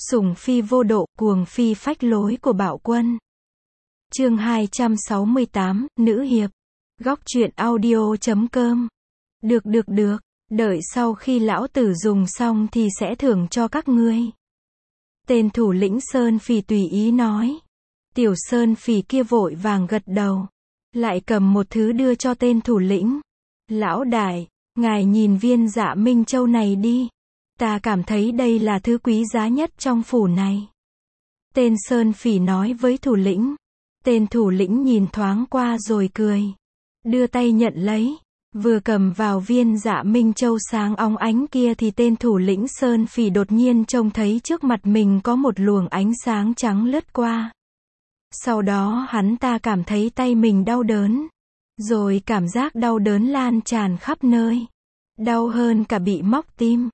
Sủng phi vô độ, cuồng phi phách lối của Bạo Quân. Chương 268, Nữ hiệp. Góc truyện audio.com. Được, đợi sau khi lão tử dùng xong thì sẽ thưởng cho các ngươi. Tên thủ lĩnh Sơn Phỉ tùy ý nói. Tiểu Sơn Phỉ kia vội vàng gật đầu, lại cầm một thứ đưa cho tên thủ lĩnh. Lão đại, ngài nhìn viên Dạ Minh Châu này đi. Ta cảm thấy đây là thứ quý giá nhất trong phủ này. Tên Sơn Phỉ nói với thủ lĩnh. Tên thủ lĩnh nhìn thoáng qua rồi cười, đưa tay nhận lấy. Vừa cầm vào viên Dạ Minh Châu sáng óng ánh kia thì tên thủ lĩnh Sơn Phỉ đột nhiên trông thấy trước mặt mình có một luồng ánh sáng trắng lướt qua. Sau đó hắn ta cảm thấy tay mình đau đớn. Rồi cảm giác đau đớn lan tràn khắp nơi. Đau hơn cả bị móc tim.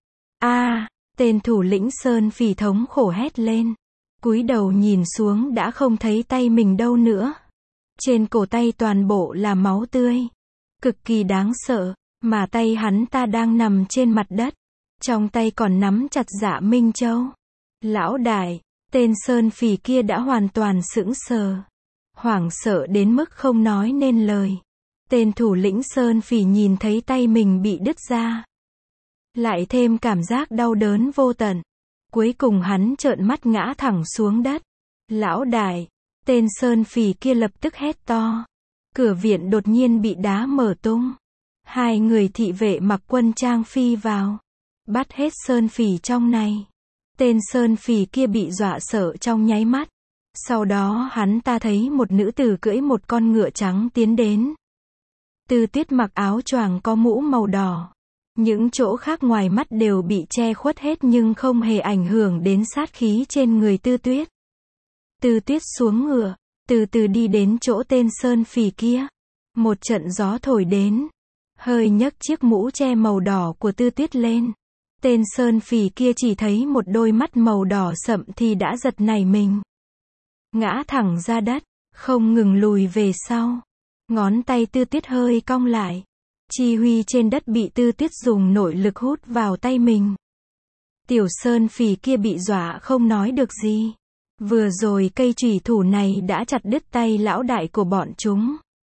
Tên thủ lĩnh Sơn Phỉ thống khổ hét lên. Cúi đầu nhìn xuống đã không thấy tay mình đâu nữa. Trên cổ tay toàn bộ là máu tươi. Cực kỳ đáng sợ, mà tay hắn ta đang nằm trên mặt đất. Trong tay còn nắm chặt Dạ Minh Châu. Lão đại, tên Sơn Phỉ kia đã hoàn toàn sững sờ. Hoảng sợ đến mức không nói nên lời. Tên thủ lĩnh Sơn Phỉ nhìn thấy tay mình bị đứt ra. Lại thêm cảm giác đau đớn vô tận. Cuối cùng hắn trợn mắt ngã thẳng xuống đất. Lão đại, tên Sơn Phỉ kia lập tức hét to. Cửa viện đột nhiên bị đá mở tung. Hai người thị vệ mặc quân trang phi vào. Bắt hết Sơn Phỉ trong này. Tên Sơn Phỉ kia bị dọa sợ trong nháy mắt. Sau đó hắn ta thấy một nữ tử cưỡi một con ngựa trắng tiến đến. Tư Tuyết mặc áo choàng có mũ màu đỏ. Những chỗ khác ngoài mắt đều bị che khuất hết nhưng không hề ảnh hưởng đến sát khí trên người Tư Tuyết. Tư Tuyết xuống ngựa, từ từ đi đến chỗ tên Sơn Phỉ kia. Một trận gió thổi đến, hơi nhấc chiếc mũ che màu đỏ của Tư Tuyết lên. Tên Sơn Phỉ kia chỉ thấy một đôi mắt màu đỏ sậm thì đã giật nảy mình. Ngã thẳng ra đất, không ngừng lùi về sau. Ngón tay Tư Tuyết hơi cong lại. Chi huy trên đất bị Tư Tuyết dùng nội lực hút vào tay mình. Tiểu Sơn Phỉ kia bị dọa không nói được gì. Vừa rồi cây chủy thủ này đã chặt đứt tay lão đại của bọn chúng.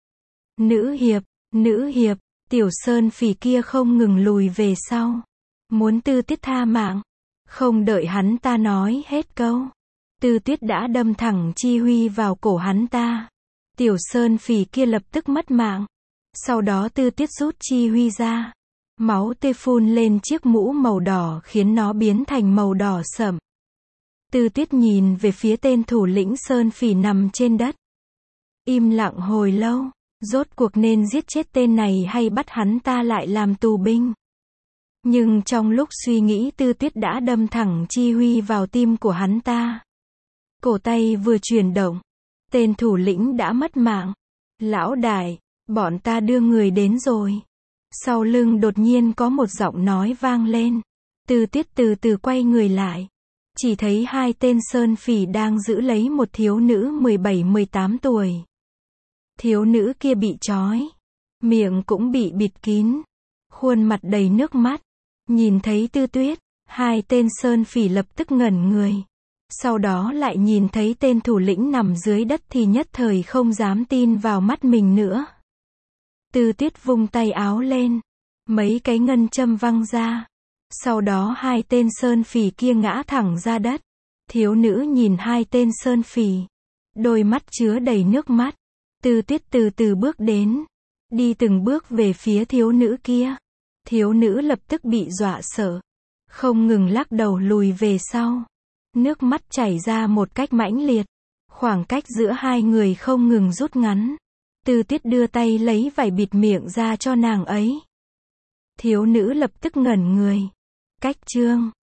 Nữ hiệp, Tiểu Sơn Phỉ kia không ngừng lùi về sau. Muốn Tư Tuyết tha mạng. Không đợi hắn ta nói hết câu. Tư Tuyết đã đâm thẳng chi huy vào cổ hắn ta. Tiểu Sơn Phỉ kia lập tức mất mạng. Sau đó Tư Tuyết rút chi huy ra. Máu tươi phun lên chiếc mũ màu đỏ khiến nó biến thành màu đỏ sẫm. Tư Tuyết nhìn về phía tên thủ lĩnh Sơn Phỉ nằm trên đất. Im lặng hồi lâu, rốt cuộc nên giết chết tên này hay bắt hắn ta lại làm tù binh. Nhưng trong lúc suy nghĩ Tư Tuyết đã đâm thẳng chi huy vào tim của hắn ta. Cổ tay vừa chuyển động, tên thủ lĩnh đã mất mạng. Lão đại, bọn ta đưa người đến rồi. Sau lưng đột nhiên có một giọng nói vang lên. Tư Tuyết từ từ quay người lại. Chỉ thấy hai tên Sơn Phỉ đang giữ lấy một thiếu nữ 17-18 tuổi. Thiếu nữ kia bị trói. Miệng cũng bị bịt kín. Khuôn mặt đầy nước mắt. Nhìn thấy Tư Tuyết, hai tên Sơn Phỉ lập tức ngẩn người. Sau đó lại nhìn thấy tên thủ lĩnh nằm dưới đất thì nhất thời không dám tin vào mắt mình nữa. Tư Tuyết vung tay áo lên. Mấy cái ngân châm văng ra. Sau đó hai tên Sơn Phỉ kia ngã thẳng ra đất. Thiếu nữ nhìn hai tên Sơn Phỉ. Đôi mắt chứa đầy nước mắt. Tư Tuyết từ từ bước đến. Đi từng bước về phía thiếu nữ kia. Thiếu nữ lập tức bị dọa sợ. Không ngừng lắc đầu lùi về sau. Nước mắt chảy ra một cách mãnh liệt. Khoảng cách giữa hai người không ngừng rút ngắn. Tư Tuyết đưa tay lấy vải bịt miệng ra cho nàng ấy. Thiếu nữ lập tức ngẩn người. Cách chương